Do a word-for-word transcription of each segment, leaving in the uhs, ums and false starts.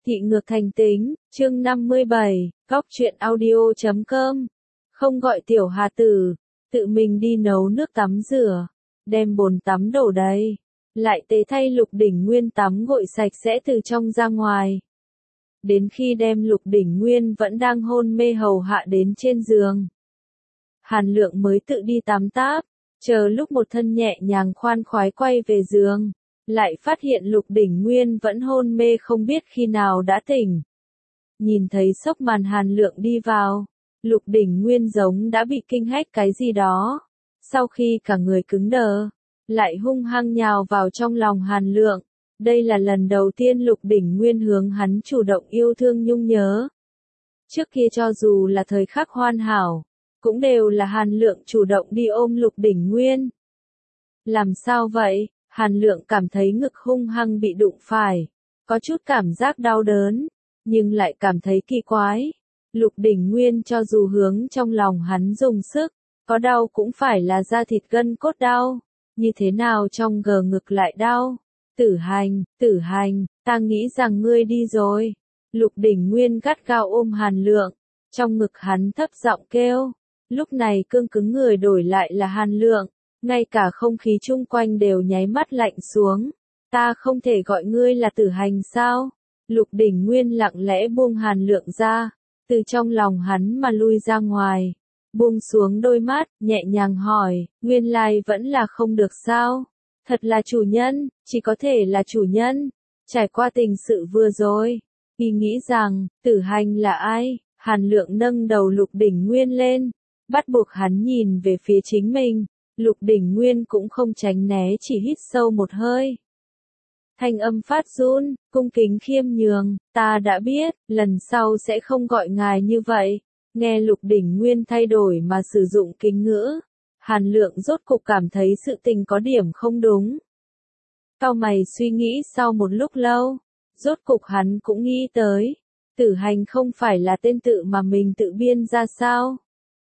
Thị ngược thành tính, chương năm mươi bảy, góc truyện audio chấm com. Không gọi tiểu hà tử, tự mình đi nấu nước tắm rửa, đem bồn tắm đổ đầy, lại tế thay Lục Đỉnh Nguyên tắm gội sạch sẽ từ trong ra ngoài. Đến khi đem Lục Đỉnh Nguyên vẫn đang hôn mê hầu hạ đến trên giường, Hàn Lượng mới tự đi tắm táp, chờ lúc một thân nhẹ nhàng khoan khoái quay về giường, lại phát hiện Lục Đỉnh Nguyên vẫn hôn mê không biết khi nào đã tỉnh. Nhìn thấy sốc màn Hàn Lượng đi vào, Lục Đỉnh Nguyên giống đã bị kinh hách cái gì đó. Sau khi cả người cứng đờ, lại hung hăng nhào vào trong lòng Hàn Lượng. Đây là lần đầu tiên Lục Đỉnh Nguyên hướng hắn chủ động yêu thương nhung nhớ. Trước kia cho dù là thời khắc hoàn hảo, cũng đều là Hàn Lượng chủ động đi ôm Lục Đỉnh Nguyên. Làm sao vậy? Hàn Lượng cảm thấy ngực hung hăng bị đụng phải, có chút cảm giác đau đớn, nhưng lại cảm thấy kỳ quái. Lục Đỉnh Nguyên cho dù hướng trong lòng hắn dùng sức, có đau cũng phải là da thịt gân cốt đau, như thế nào trong gờ ngực lại đau. Tử Hành, Tử Hành, ta nghĩ rằng ngươi đi rồi. Lục Đỉnh Nguyên gắt gao ôm Hàn Lượng, trong ngực hắn thấp giọng kêu. Lúc này cương cứng người đổi lại là Hàn Lượng. Ngay cả không khí chung quanh đều nháy mắt lạnh xuống. Ta không thể gọi ngươi là Tử Hành sao? Lục Đỉnh Nguyên lặng lẽ buông Hàn Lượng ra, từ trong lòng hắn mà lui ra ngoài. Buông xuống đôi mắt, nhẹ nhàng hỏi, nguyên lai vẫn là không được sao? Thật là chủ nhân, chỉ có thể là chủ nhân. Trải qua tình sự vừa rồi, y nghĩ rằng, Tử Hành là ai? Hàn Lượng nâng đầu Lục Đỉnh Nguyên lên, bắt buộc hắn nhìn về phía chính mình. Lục Đỉnh Nguyên cũng không tránh né, chỉ hít sâu một hơi. Thanh âm phát run, cung kính khiêm nhường, ta đã biết, lần sau sẽ không gọi ngài như vậy. Nghe Lục Đỉnh Nguyên thay đổi mà sử dụng kính ngữ, Hàn Lượng rốt cục cảm thấy sự tình có điểm không đúng. Cau mày suy nghĩ sau một lúc lâu, rốt cục hắn cũng nghĩ tới, Tử Hành không phải là tên tự mà mình tự biên ra sao?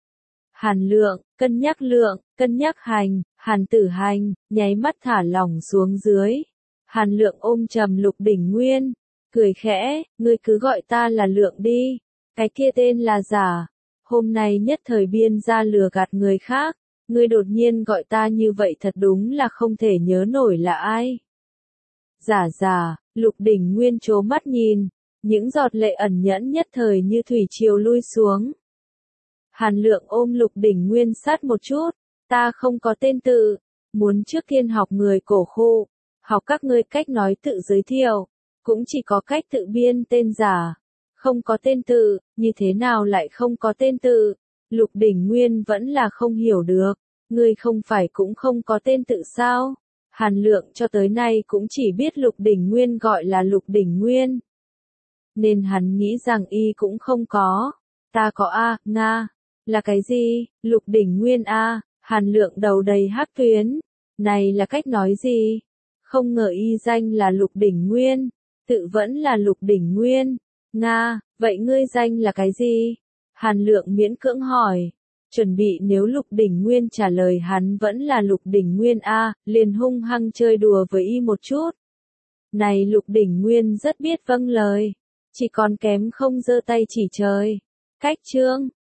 Hàn Lượng, cân nhắc Lượng, cân nhắc Hành, Hàn Tử Hành, nháy mắt thả lỏng xuống dưới. Hàn Lượng ôm trầm Lục Đỉnh Nguyên, cười khẽ, ngươi cứ gọi ta là Lượng đi, cái kia tên là giả. Hôm nay nhất thời biên ra lừa gạt người khác, ngươi đột nhiên gọi ta như vậy thật đúng là không thể nhớ nổi là ai. Giả giả, Lục Đỉnh Nguyên trố mắt nhìn, những giọt lệ ẩn nhẫn nhất thời như thủy triều lui xuống. Hàn Lượng ôm Lục Đỉnh Nguyên sát một chút, ta không có tên tự, muốn trước tiên học người cổ khu, học các ngươi cách nói tự giới thiệu, cũng chỉ có cách tự biên tên giả, không có tên tự, như thế nào lại không có tên tự? Lục Đỉnh Nguyên vẫn là không hiểu được, ngươi không phải cũng không có tên tự sao? Hàn Lượng cho tới nay cũng chỉ biết Lục Đỉnh Nguyên gọi là Lục Đỉnh Nguyên, nên hắn nghĩ rằng y cũng không có. Ta có a, Nga. Là cái gì? Lục Đỉnh Nguyên a, Hàn Lượng đầu đầy hắc tuyến. Này là cách nói gì? Không ngờ y danh là Lục Đỉnh Nguyên, tự vẫn là Lục Đỉnh Nguyên. Nga, vậy ngươi danh là cái gì? Hàn Lượng miễn cưỡng hỏi, chuẩn bị nếu Lục Đỉnh Nguyên trả lời hắn vẫn là Lục Đỉnh Nguyên a, liền hung hăng chơi đùa với y một chút. Này Lục Đỉnh Nguyên rất biết vâng lời, chỉ còn kém không giơ tay chỉ trời. Cách chương